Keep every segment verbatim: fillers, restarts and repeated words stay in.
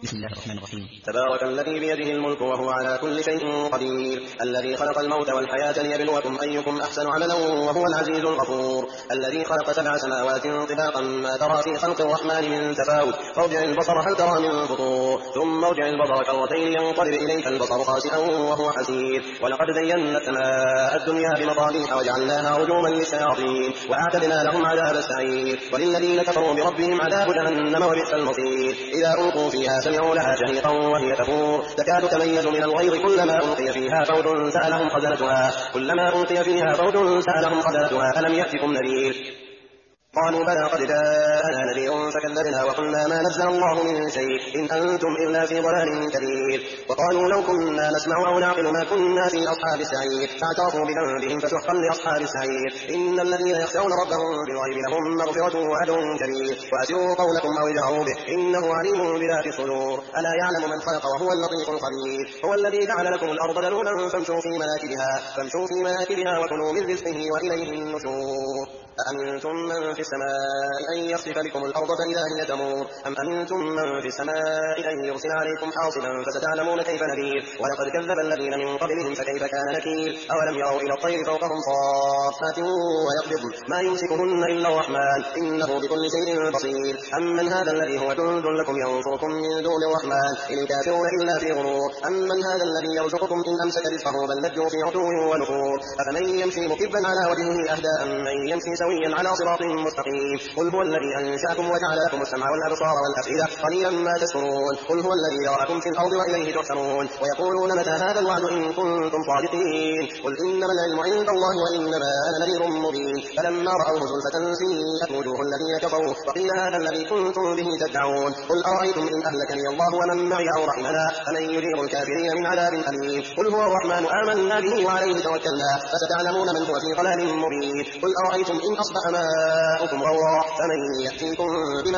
بسم الله الرحمن الرحيم. تبارك الذي بيده الملك وهو على كل شيء قدير، الذي خلق الموت والحياة ليبلوكم أيكم أحسن عملا وهو العزيز الغفور، الذي خلق سبع سماوات طباقا ما ترى في خلق الرحمن من تفاوت، فارجع البصر هل ترى من فطور، ثم ارجع البصر كرتين ينقلب إليك البصر خاسئا وهو حسير، ولقد زينا السماء الدنيا بمصابيح وجعلناها رجوما للشياطين وأعتدنا لهم عذاب السعير، وللذين كفروا بربهم عذاب جهنم وبئس المصير، إذا ألقوا فيها سمعوا لها شهيقا وهي تفور تكاد تميز من الغيظ كلما ألقي فيها فوج سألهم خزنتها كلما ألقي فيها فوج سألهم خزنتها ألم يأتكم نذير؟ قالوا بلى قد جاءنا نذير فكذبنا وقلنا ما نزل الله من شيء إن أنتم إلا في ضلال كبير، وقالوا لو كنا نسمع أو نعقل ما كنا في أصحاب السعير فاعترفوا بذنبهم فسحقا لأصحاب السعير، إن الذين يخشون ربهم بالغيب لهم مغفرة وأجر كبير، وأسروا قولكم أو اجهروا به إنه عليم بذات الصدور، ألا يعلم من خلق وهو اللطيف الخبير، هو الذي جعل لكم الأرض ذلولا فامشوا في مناكبها فامشوا في مناكبها وكلوا من رزقه وإليه النشور، أأمنتم من في السماء أن يخسف بكم الأرض فإذا هي تمور، أم أمنتم من في السماء أن يرسل عليكم حاصبا فستعلمون كيف نذير، ولقد كذب الذين من قبلهم فكيف كان نكير، أولم يروا إلى الطير فوقهم صافات ويقبضن ما يمسكهن إلا الرحمن إنه بكل شيء بصير، أمن هذا الذي هو جند لكم ينصركم من دون الرحمن إن الكافرون إلا في غرور، أمن هذا الذي يرزقكم إن أمسك رزقه بل لجوا في عتو ونفور، أفمن يمشي مكبا على وجهه أهدى أمن يمشي سويا على صراط مستقيم، قل هو الذي أنشأكم وجعل لكم السمع والأبصار والأفئدة قليلا ما تشكرون، قل هو الذي ذرأكم في الأرض وإليه تحشرون، ويقولون متى هذا الوعد إن كنتم صادقين، قل إنما العلم عند الله وإنما أنا نذير مبين، فلما رأوه زلفة سيئت وجوه الذين كفروا وقيل هذا الذي كنتم به تدعون، قل أرأيتم إن أهلكني الله ومن معي أو رحمنا فمن يجير الكافرين من عذاب أليم، قل هو الرحمن آمنا به وعليه توكلنا فستعلمون من هو في ضلال مبين، قل أرأيتم إن أصبح ماؤكم غورا فمن يأتيكم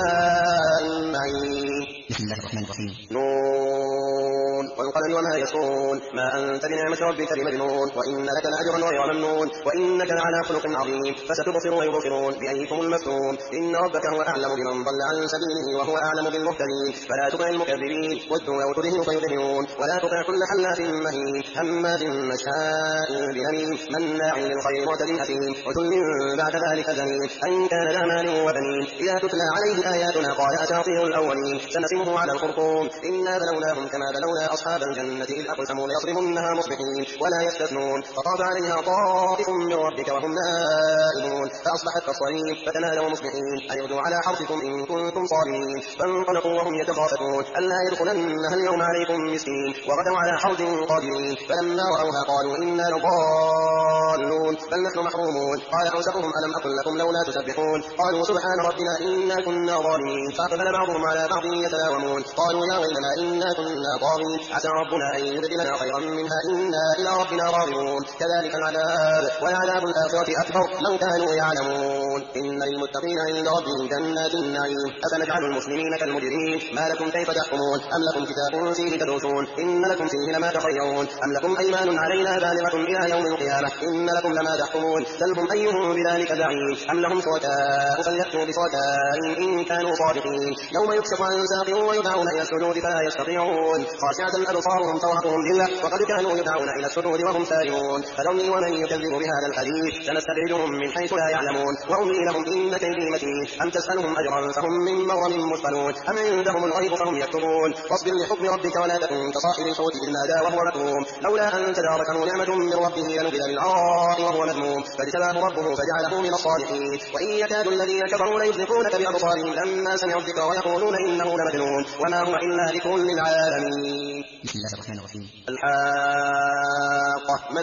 بماء معين. بسم الله الرحمن الرحيم. نون والقلم وما يسطرون ما أنت بنعمة ربك بمجنون وإن لك لأجرا غير ممنون وإنك لعلى خلق عظيم، فستبصر ويبصرون بأيكم المفتون، إن ربك هو أعلم بمن ضل عن سبيله وهو أعلم بالمهتدين، فلا تطع المكذبين ودوا لو تدهن فيدهنون، ولا تطع كل حلاف مهين هماز مشاء بنميم مناع للخير معتد أثيم عتل بعد ذلك زنيم أن كان ذا مال وبنين، إذا تتلى عليه آياتنا قال أساطير الأولين سنسمه على الخرطوم إنا بلوناهم كما بلونا أصحاب الجنة إذ أقسموا ليصرمنها مصبحين ولا يستثنون، فطاب عليها طائف من ربك وهم نائمون فأصبحت كالصريم فتنادوا مصبحين أن يغدوا على حرثكم إن كنتم صارمين، فانطلقوا وهم يتخافتون ألا يدخلنها اليوم عليكم مسكين وغدوا على حرث قادرين، فلما رأوها قالوا إنا لضالون بل نحن محرومون، قال أوسطهم ألم أقل لكم لولا تسبحون، قالوا سبحان ربنا إنا كنا ظالمين، فأقبل بعضهم على بعض يتلاومون قالوا يا ويلنا إنا كنا طاغين عسى ربنا أن يبدلنا خيرا منها إنا إلى ربنا راغبون، كذلك العذاب والعذاب الآخرة أكبر لو كانوا يعلمون، إن للمتقين عند ربهم جنات النعيم، أفنجعل المسلمين كالمجرمين ما لكم كيف تحكمون أم لكم كتاب فيه تدرسون إن لكم فيه لما تخيرون أم لكم أيمان علينا بالغة إلى يوم القيامة إن لكم لما تحكمون بل هم أيهم بذلك زعيم أم لهم شركاء فليأتوا بشركائهم إن كانوا صادقين، يوم يكشف عن ساق ويدعون إلى السجود فلا يستطيعون خاشعة أبصارهم ترهقهم ذلة وقد كانوا يدعون إلى السجود وهم سالمون، فذرني ومن يكذب بهذا الحديث سنستدرجهم من حيث لا يعلمون وأملي لهم إن كيدي متين، أم تسألهم أجرا فهم من مغرم مثقلون أم عندهم الغيب فهم يكتبون، واصبر لحكم ربك ولا تكن كصاحب الحوت إذ نادى وهو مكروم لولا أن تداركه نعمة من ربه لنبذ بالعراء وهو مذموم فاجتباه ربه فجعله من الصالحين، وإن يكاد الذين كفروا ليزلقونك بأبصارهم لما سمعوا الذكر ويقولون إنه لمجنون وما هو إلا ذكر للعالمين. بسم الله الرحمن الرحيم. الحاقة ما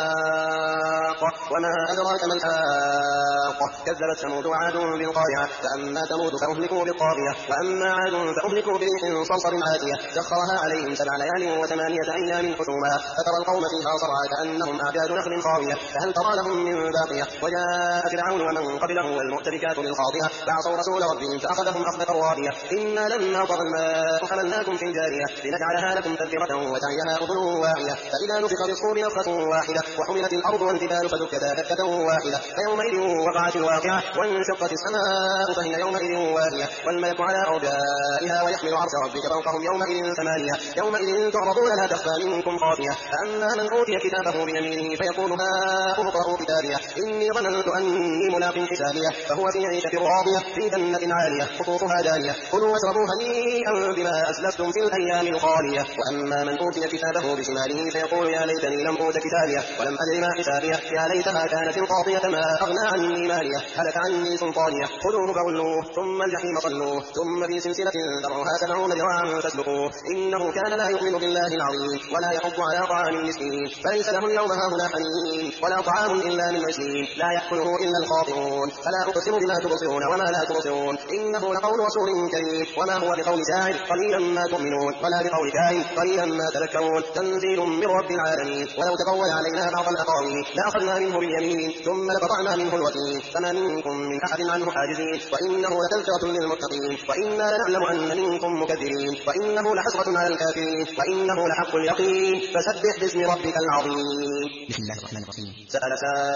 الحاقة وما أدراك ما الحاقة، كذبت ثمود وعاد بالقارعة فأما ثمود فأهلكوا بالطاغية وأما عاد فأهلكوا بريح صرصر عاتية سخرها عليهم سبع ليال وثمانية أيام حسوما فترى القوم فيها صرعى كأنهم أعجاز نخل خاوية فهل ترى لهم من باقية، وجاء فرعون ومن قبله والمؤتفكات بالخاطئة فعصوا رسول ربهم فأخذهم أخذة رابية إنا لما طغى الماء حملناكم في الجارية لنجعلها لكم تذكرة وتعيها أذن واعية فإذا نفخ في الصور نفخة واحدة وحملت الأرض والجبال فدكتا دكة واحدة فيومئذ وقعت الواقعة وانشقت السماء فهي يومئذ واهية والملك على أرجائها ويحمل عرش ربك فوقهم يومئذ ثمانية يومئذ تعرضون لا تخفى منكم خافية فأما من أوتي كتابه بيمينه فيقول هاؤم اقرءوا كتابيه إني ظننت أني ملاق حسابيه فهو في عيشة راضية في جنة عالية قطوفها دانية كلوا واشربوا هنيئا بما أسلفتم في الأيام الخالية وأما من أوتي كتابه بشماله فيقول يا ليتني لم أوت كتابيه ولم أدر ما حسابيه يا ليتها كانت القاضية ما أغنى عني ماليه هلك عني سلطانيه خذوه فغلوه ثم الجحيم صلوه ثم في سلسلة ذرعها سبعون ذراعا فاسلكوه إنه كان لا يؤمن بالله العظيم ولا يحض على طعام المسكين فليس له اليوم هاهنا حميم ولا طعام إلا من غسلين لا يأكله إلا الخاطئون فلا أقسم بما تبصرون وما لا تبصرون إنه لقول رسول كريم وما هو بقول شاعر قليلا ما تؤمنون ولا بقول كاهن قليلا ما تذكرون تنزيل من رب العالمين ولو تقول علينا بعض الأقاويل لأخذنا منه باليمين ثم لقطعنا منه الوتين فما منكم من أحد عنه حاجزين وإنه لتذكرة للمتقين وإنا لنعلم أن منكم مكذبين وإنه لحسرة على الكافرين وإنه لحق اليقين فسبح باسم ربك العظيم. بسم الله الرحمن الرحيم. سأل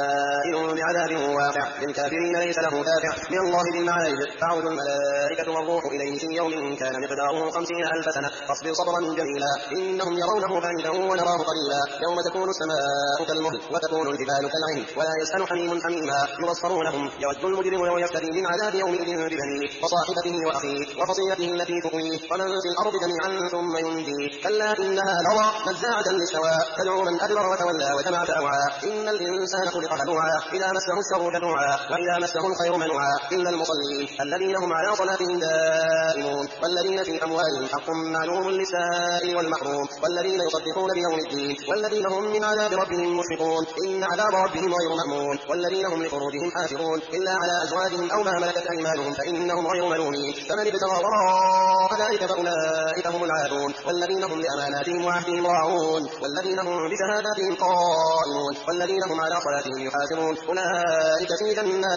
سائل بعذاب واقع للكافرين ليس له دافع من الله ذي المعارج تعود الملائكة والروح إليه في يوم كان مقداره خمسين ألف سنة فاصبر صبرا جميلا إنهم يرونه بعيدا ونراه قريبا يوم تكون السماء كالمهل وتكون الجبال كالعهن ولا يسأل حميم حميما يبصرونهم يود المجرم لو يفتدي من عذاب يومئذ ببنيه وصاحبته وأخيه وفصيلته التي تؤويه ومن في الأرض جميعا ثم ينجيه كلا إنها لظى نزاعة للشوى تدعو من أدبر وتولى وجمع فأوعى إن الإنسان خلق هلوعا إذا مسه الشر جزوعا وإذا مسه الخير منوعا إلا المصلين الذين هم على صلاتهم دائمون والذين في أموالهم حق معلوم للسائل والمحروم والذين يصدقون بيوم الدين والذين هم من عذاب ربهم مشفقون إن عذاب ربهم غير مأمون والذين هم لفروجهم حافظون إلا على أزواجهم أو ما ملكت أيمانهم فإنهم غير ملومين فمن ابتغى وراء ذلك فأولئك هم العادون والذين هم لأماناتهم وعهدهم راعون والذين هم بشهاداتهم قائمون والذين هم على صلاتهم يحافظون أولئك في جنات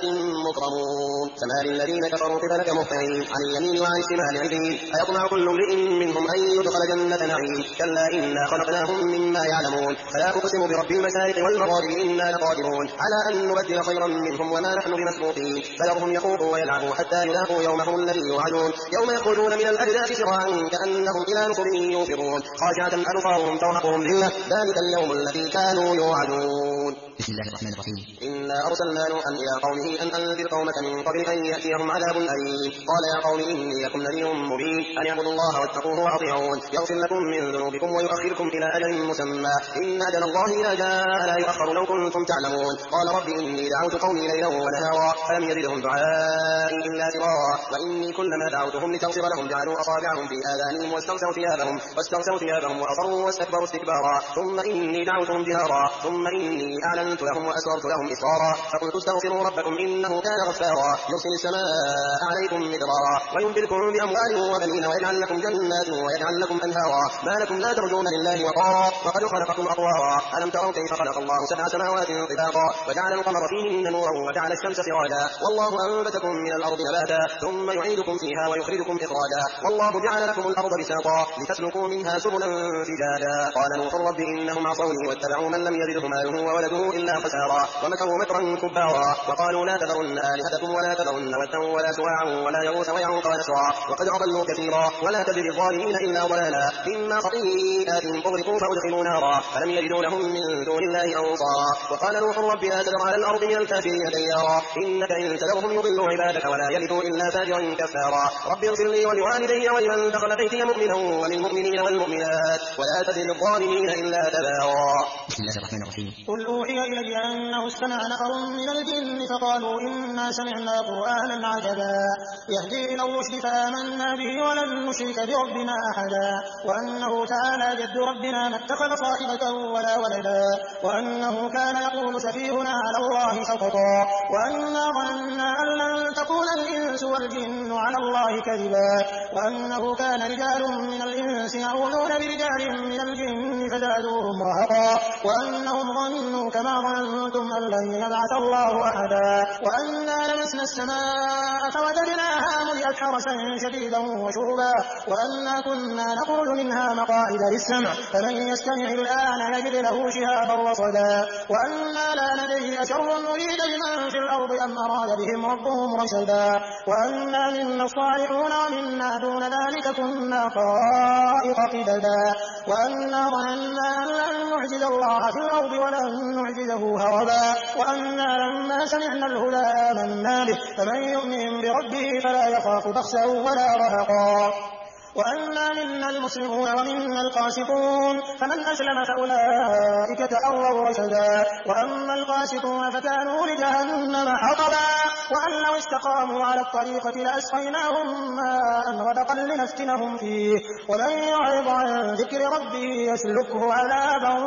مكرمون فما للذين كفروا قبلك مهطعين عن اليمين وعن الشمال عزين أيطمع كل امرئ منهم أن يدخل جنة نعيم كلا إنا خلقناهم مما يعلمون فلا أقسم برب المشارق والمغارب إنا لقادرون على أن نبدل خيرا منهم وما نحن بمسبوقين فذرهم يخوضوا ويلعبوا حتى يلاقوا يومهم الذي يوعدون يوم يخرجون من الأجداث سراعا كأنهم إلى نصب يوفرون خاشعة أبصارهم ترهقهم ذلة ذلك اليوم الذي كانوا يوعدون. بسم الله الرحمن الرحيم. إنا أرسلنا نوحا إلى قومه أن أنذر قومك من قبل أن يأتيهم عذاب أليم قال يا قوم إني لكم نذير مبين أن اعبدوا الله واتقوه وأطيعون يغفر لكم من ذنوبكم ويؤخركم إلى أجل مسمى إن أجل الله إذا جاء لا يؤخر لو كنتم تعلمون قال رب إني دعوت قومي ليلا ونهارا فلم يزدهم دعائي إلا فرارا وإني كلما دعوتهم لتغفر لهم جعلوا أصابعهم في آذانهم واستغشوا ثيابهم واستغشوا ثيابهم وأصروا واستكبروا استكبارا ثم إني دعوتهم جهارا ثم إني أعلنت لهم وأسررت لهم إسرارا فقلت استغفروا ربكم إنه كان غفارا يرسل السماء عليكم مدرارا ويمددكم بأموال وبنين ويجعل لكم جنات ويجعل لكم أنهارا ما لكم لا ترجون لله وقارا وقد خلقكم أطوارا ألم تروا كيف خلق الله سبع سماوات طباقا وجعل القمر فيهن نورا وجعل الشمس سراجا والله أنبتكم من الأرض نباتا ثم يعيدكم فيها ويخرجكم إخراجا والله جعل لكم الأرض بساطا لتسلكوا منها سبلا فجاجا قال نوح رب إنهم عصوني واتبعوا من لم يزده ماله وولده إلا خسارا ومكروا مكرا كبارا وقالوا لا تذرن آلهتكم ولا تذرن ودا ولا سواعا ولا يغوث ويعوق ونسرا وقد أضلوا كثيرا ولا تزد الظالمين إلا ضلالا مما خطيئاتهم أغرقوا فأدخلوا نارا فلم يجدوا لهم من دون الله أنصارا وقال نوح رب لا تذر على الأرض من الكافرين ديارا إنك إن تذرهم يضلوا عبادك ولا يلدوا إلا فاجرا كفارا رب اغفر لي ولوالدي ولمن دخل بيتي مؤمنا وللمؤمنين والمؤمنات ولا تزد الظالمين إلا تبارا. بسم الله الرحمن الرحيم. قل أوحي إلي أنه استمع نفر من الجن فقالوا إنا سمعنا قرآنا عجبا يهدي إلى الرشد فآمنا به ولن نشرك بربنا أحدا وأنه تعالى جد ربنا ما اتخذ صاحبة ولا ولدا وأنه كان يقول سفيهنا على الله سقطا وأنا ظننا أن لن تقول الإنس والجن على الله كذبا وأنه كان رجال من الإنس يعوذون برجال من الجن فزادوهم رهقا وأنهم ظنوا كما ظننتم أن لن يبعث الله أحدا وأنا لمسنا السماء فوجدناها ملئت حرسا شديدا وشهبا وأنا كنا نخرج منها مقاعد للسمع فمن يستمع الآن يجد له شهابا رصدا وأنا لا ندري أشر نريد بمن في الأرض أم أراد بهم ربهم رشدا وأنا منا الصالحون ومنا دون ذلك كنا طرائق قددا وأنا ظننا أن لن نعجز الله في الأرض ولن نعجزه هربا وأنا لما سمعنا الهدى آمنا به فمن يؤمن بربه فلا يخاف بخسا ولا رهقا وأنا منا المسلمون ومنا القاسطون فمن أسلم فأولئك تأروا رشدا وأما القاسطون فكانوا لجهنم حطبا وأن لو استقاموا على الطريقة لأسقيناهم ماء غدقا لنفتنهم فيه ومن يعرض عن ذكر ربه يسلكه عذابا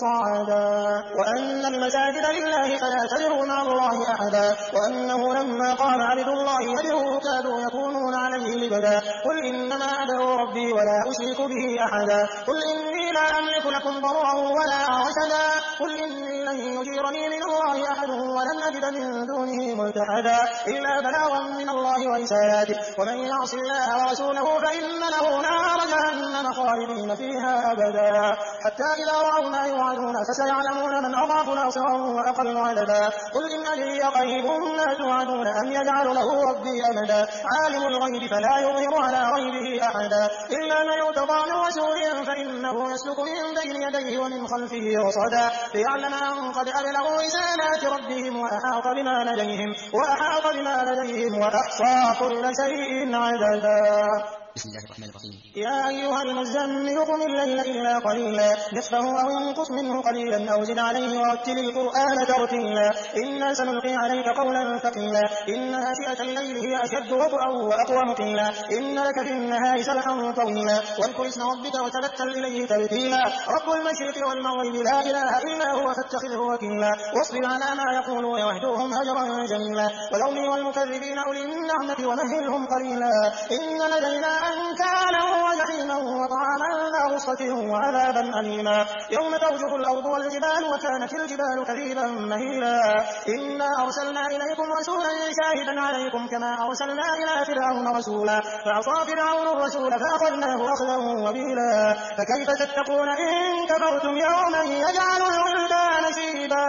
صعدا وأن المساجد لله فلا تدعوا مع الله أحدا وأنه لما قام عبد الله يدعوه كادوا يكونون عليه لبدا قل إنما أدعو ربي ولا أشرك به أحدا قل إني لا أملك لكم ضرا ولا رشدا قل إني لن يجيرني من الله أحد ولن أجد من دونه ملتحدا إلا بلاغا من الله ورسالاته ومن يعص الله ورسوله فإن له نار جهنم خالدين فيها أبدا حتى إذا رأوا ما يوعدون فسيعلمون من أضعف ناصرا وأقل عددا قل إن أدري قريب ما توعدون أم يجعل له ربي أمدا عالم الغيب فلا يظهر على غيبه أحدا إلا من يرتضى من رسول فإنه يسلك من بين يديه ومن خلفه رصدا ليعلم أن قد أبلغوا رسالات ربهم وأحاط بما لديهم وأحاط بما لديهم وأحصى كل شيء عددا. بسم الله الرحمن الرحيم. يا أيها المزمل قم الليل إلا قليلا نصفه أو انقص منه قليلا أو زد عليه ورتل القرآن ترتيلا إنا سنلقي عليك قولا ثقيلا إن ناشئة الليل هي أشد وطئا وأقوم قيلا إن لك في النهار سبحا طويلا واذكر اسم ربك وتبتل إليه تبتيلا رب المشرق والمغرب لا إله إلا هو فاتخذه وكيلا واصبر على ما يقولون واهجرهم هجرا جميلا وذرني والمكذبين أولي النعمة ومهلهم قليلا إن لدينا أنكالا وجحيما وطعاما ذا غصة وعذابا أليما يوم ترجف الأرض والجبال وكانت الجبال كثيبا مهيلا إنا أرسلنا إليكم رسولا شاهدا عليكم كما أرسلنا إلى فرعون رسولا فعصى فرعون الرسول فأخذناه أخذا وبيلا فكيف تتقون إن كفرتم يوما يجعل الولدان شيبا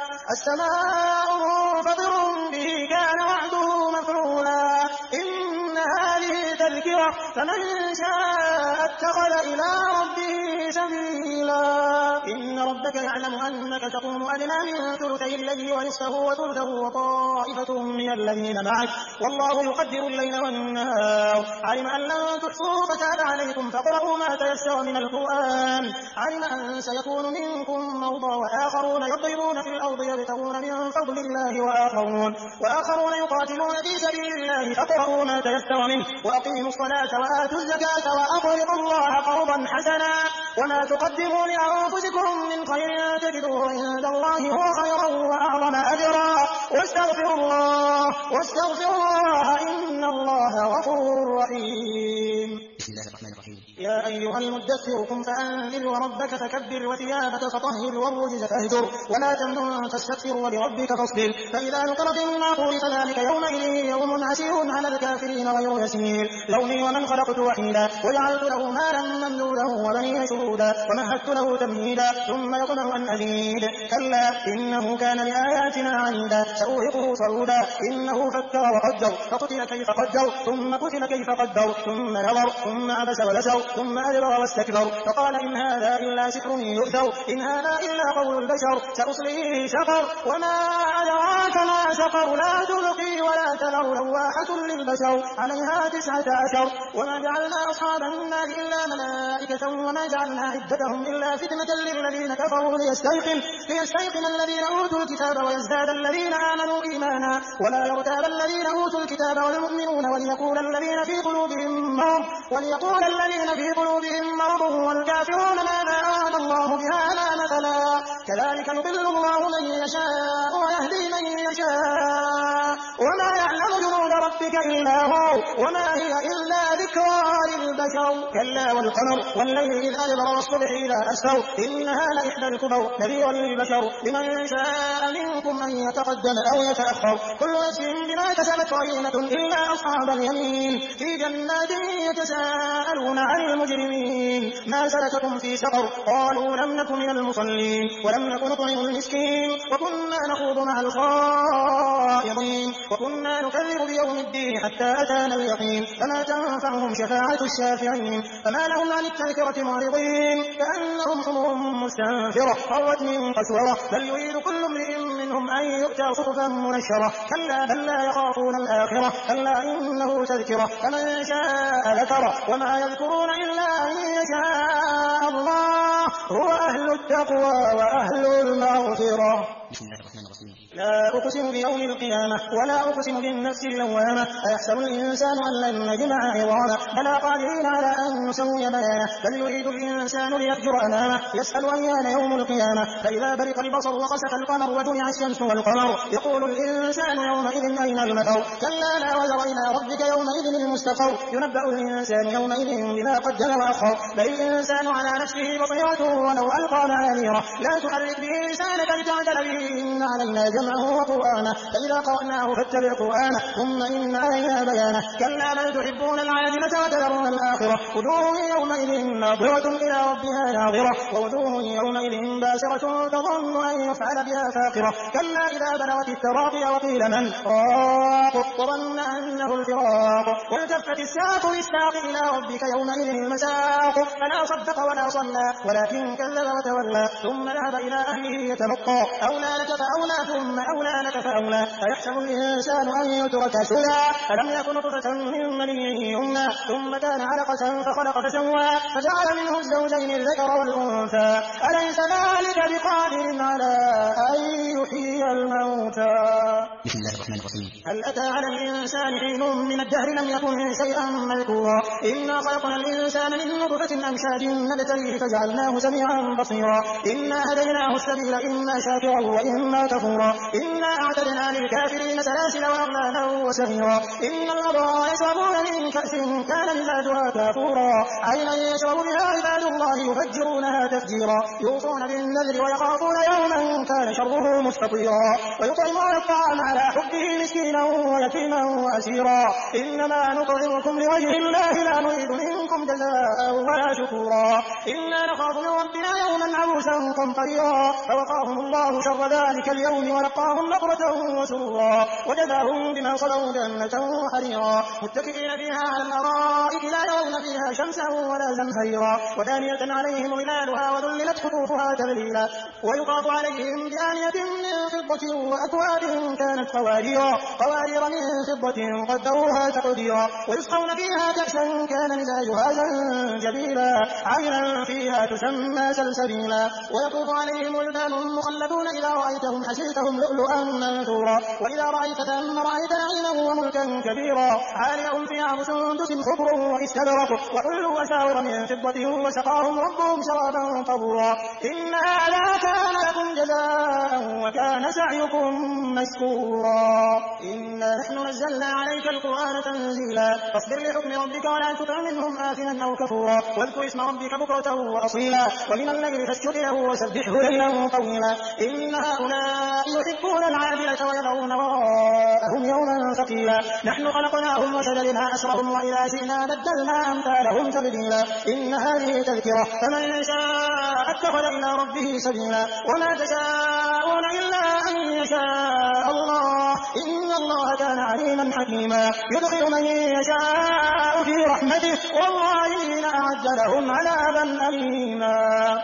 السماء منفطر به كان وعده مفعولا إن هذه تذكرة فمن شاء اتخذ إلى ربه سبيلا إن ربك يعلم أنك تقوم أدنى من ثلثي الليل ونصفه وثلثه وطائفة من الذين معك والله يقدر الليل والنهار علم أن لن تحصوا فتاب عليكم فاقرؤوا ما تيسر من القرآن علم أن سيكون منكم مرضى وآخرون يضربون في الأرض يبتغون من فضل الله وآخرون وآخرون يقاتلون في سبيل الله فاقرؤوا ما تيسر منه وأقيموا الصلاة وآتوا الزكاة وأقرضوا الله قرضا حسنا وما تقدموا لأنفسكم من خير تجدوه عند الله هو خيرا وأعظم أجرا واستغفروا الله واستغفروا الله إن الله غفور رحيم. بسم الله الرحمن الرحيم. يا أيها المدثر قم فأنذر وربك فكبر وثيابك فطهر والرجز فاهجر ولا تمنن تستكثر ولربك فاصبر فإذا نقر في الناقور فذلك يومئذ يوم عسير على الكافرين غير يسير ذرني ومن خلقت وحيدا وجعلت له مالا ممدودا وبنين شهودا ومهدت له تمهيدا ثم يطمع أن أزيد كلا إنه كان لآياتنا عنيدا سأوهقه صعودا إنه فكر وقدر فقتل كيف قدر ثم قتل كيف قدر ثم نظر ثم عبس ولسر ثم أدبر واستكبر فقال إن هذا إلا سحر يؤثر إن هذا إلا قول البشر سأصليه سقر وما أدراك ما سقر لا تبقي ولا تذر لواحة للبشر عليها تسعة عشر وما جعلنا أصحاب النار إلا ملائكة وما جعلنا عدتهم إلا فتنة للذين كفروا ليستيقن ليستيقن الذين أوتوا الكتاب ويزداد الذين آمنوا إيمانا ولا يرتاب الذين أوتوا الكتاب والمؤمنون وليقول الذين في قلوبهم مرض وليقول الذين في قلوبهم مرض والكافرون ماذا أراد الله بهذا مثلا كذلك يضل الله من يشاء ويهدي من يشاء وما يعلم جنود ربك إلا هو وما هي إلا ذكرى ينشروا كلا والقمر والليل إذ أدبر والصبح إذا أسفر إنها لإحدى الكبر نذيرا للبشر لمن شاء منكم أن يتقدم أو يتأخر كل نفس بما كسبت رهينة إلا أصحاب اليمين في جنات يتساءلون عن المجرمين ما سلككم في سقر قالوا لم نكن من المصلين ولم نكن نطعم المسكين وكنا نخوض مع الخائضين وكنا نكذب بيوم الدين حتى أتانا اليقين فما تنفعهم شفاعة الشافعين فما لهم عن التذكرة معرضين كأنهم حمر مستنفرة فرت من قسورة بل يريد كل امرئ منهم أن يؤتى صحفا منشرة كلا بل لا يخافون الآخرة كلا إنه تذكرة فمن شاء ذكره وما يذكرون إلا أن يشاء الله هو أهل التقوى وأهل المغفرة. بسم الله الرحمن الرحيم. لا أقسم بيوم القيامة ولا أقسم بالنفس اللوامة أيحسب الإنسان أن لن نجمع عظامه بلى قادرين على أن نسوي بنانه بل يريد الإنسان ليفجر أمامه يسأل أيان يوم القيامة فإذا برق البصر وخسف القمر وجمع الشمس والقمر يقول الإنسان يومئذ أين المفر كلا لا وزر إلى ربك يومئذ المستقر ينبأ الإنسان يومئذ بما قدم وأخر بل الإنسان على نفسه بصيرته ولو ألقى معاذيره لا تحرك به لسانك لتعجل به إن علينا جمعه وقرآنه فإذا قرأناه فاتبع قرآنه ثم إن علينا بيانه كلا بل تحبون العاجلة وتذرون الآخرة وجوه يومئذ ناظرة إلى ربها ناظرة ووجوه يومئذ باسرة تظن أن يفعل بها فاقرة كلا إذا بلغت التراقي وقيل من راق وظن أنه الفراق والتفت الساق بالساق إلى ربك يومئذ المساق فلا صدق ولا صلى ولكن كذب وتولى ثم ذهب إلى أهله يتمطى أولى لك فأولى ثم أولى لك فأولى أيحسب الإنسان أن يترك سدى ألم يكن نطفة من مني يمنى ثم كان علقة فخلق فسوى فجعل منه الزوجين الذكر والأنثى أليس ذلك بقادر على أن يحيي الموتى. بسم الله الرحمن الرحيم. هل أتى على الإنسان حين من الدهر لم يكن شيئا مذكورا إنا خلقنا الإنسان من نطفة أمشاج نبتليه فجعلناه سميعا بصيرا إنا هديناه السبيل إما شاكرا وإما كفورا إنا أعتدنا للكافرين سلاسل وأغلالا وسعيرا إن الأبرار يشربون من كأس كان مزاجها كافورا عينا يشرب بها عباد الله يفجرونها تفجيرا يوصون بالنذر ويخافون يوما كان شره مستطيرا ويطعمون الطعام على حبه مسكينا ويتيما وأسيرا إنما نطعمكم لوجه الله لا نريد منكم جزاء ولا شكورا إنا نخاف من ربنا يوما عبوسا قمطريرا فوقاهم الله شر ذلك اليوم ولقاهم نضرة وسرورا وجزاهم بما صبروا جنة وحريرا متكئين فيها على الأرائك لا يرون فيها شمسا ولا زمهريرا ودانية عليهم ظلالها وذللت قطوفها تذليلا ويطاف عليهم بآنية من فضة وأكواب كانت قواريرا قوارير من فضة قدروها تقديرا ويسقون فيها كأسا كان مزاجها زنجبيلا عينا فيها تسمى سلسبيلا ويطوف عليهم ولدان مخلدون إذا رأيتهم حسيتهم لؤلؤا منثورا وإذا رأيت ثم رأيت نعيما وملكا كبيرا عاليهم ثياب سندس خضر واستبرق وحلوا أساور من فضة وسقاهم ربهم شرابا طهورا إن هذا كان لكم جزاء وكان سعيكم مشكورا إنا نحن نزلنا عليك القرآن تنزيلا فاصبر لحكم ربك ولا تطع منهم آثما أو كفورا واذكر اسم ربك بكرة وأصيلا ومن الليل فاسجد له وسبحه ليلا طويلا إن هؤلاء يحبون العاجلة ويذرون وراءهم يوما ثقيلا نحن خلقناهم وشددنا أسرهم وإذا شئنا بدلنا أمثالهم تبديلا إن هذه تذكرة فمن شاء اتخذ إلى ربه سبيلا وما تشاءون إلا أن يشاء الله إن الله كان عليما حكيما يدخل من يشاء في رحمته والظالمين أعد لهم عذابا أليما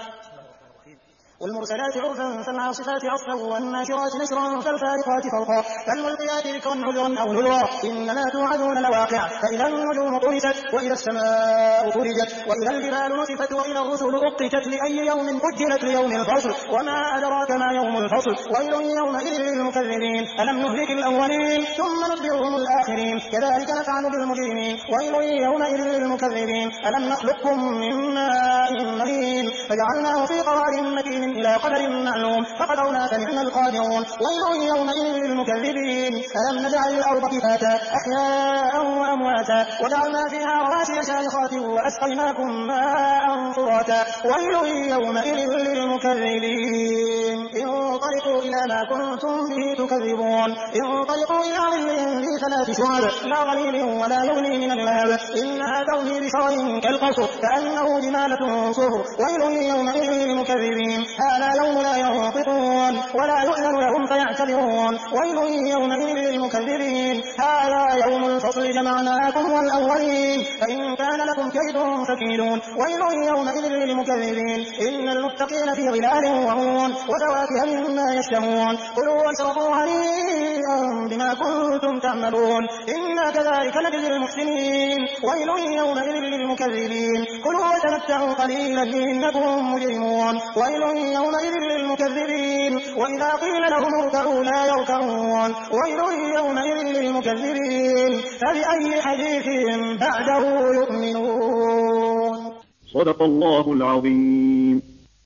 والمرسلات عرفا فالعاصفات عصفا والناشرات نشرا فالفارقات فرقا فالملقيات ذكرا عذرا أو نذرا إنما توعدون لواقع فإذا النجوم طمست وإذا السماء فرجت وإذا الجبال نسفت وإذا الرسل أقتت لأي يوم أجلت ليوم الفصل وما أدراك ما يوم الفصل ويل يومئذ للمكذبين ألم نهلك الأولين ثم نتبعهم الآخرين كذلك نفعل بالمجرمين ويل يومئذ للمكذبين ألم نخلقكم من ماء مهين فجعلناه في قرار مكين إلى قدر معلوم فقدرنا فنعم القادرون. ويل يومئذ للمكذبين. ألم نجعل الأرض كفاتا أحياء وأمواتا وجعلنا فيها رواسي شامخات وأسقيناكم ماء فراتا. ويل يومئذ للمكذبين. انطلقوا إلى ما كنتم به تكذبون. انطلقوا إلى ظل ذي ثلاث شعب لا ظليل ولا يغني من اللهب إنها ترمي بشرر كالقصر كأنه جمالة صفر. ويل يومئذ للمكذبين. هذا يوم لا ينطقون ولا يؤذن لهم فيعتذرون. ويل يومئذ للمكذبين. هذا يوم الفصل جمعناكم والأولين فإن كان لكم كيد فكيدون. ويل يومئذ للمكذبين. إن المتقين في ظلال وعيون وفواكه مما يشتهون. كلوا واشربوا هنيئا بما كنتم تعملون إنا كذلك نجزي المحسنين. ويل يومئذ للمكذبين. كلوا وتمتعوا قليلا إنكم مجرمون. ويل يومئذ للمكذبين. وإذا قيل لهم اركعوا لا يركعون. ويل يومئذ للمكذبين. فبأي حديث بعده يؤمنون. صدق الله العظيم.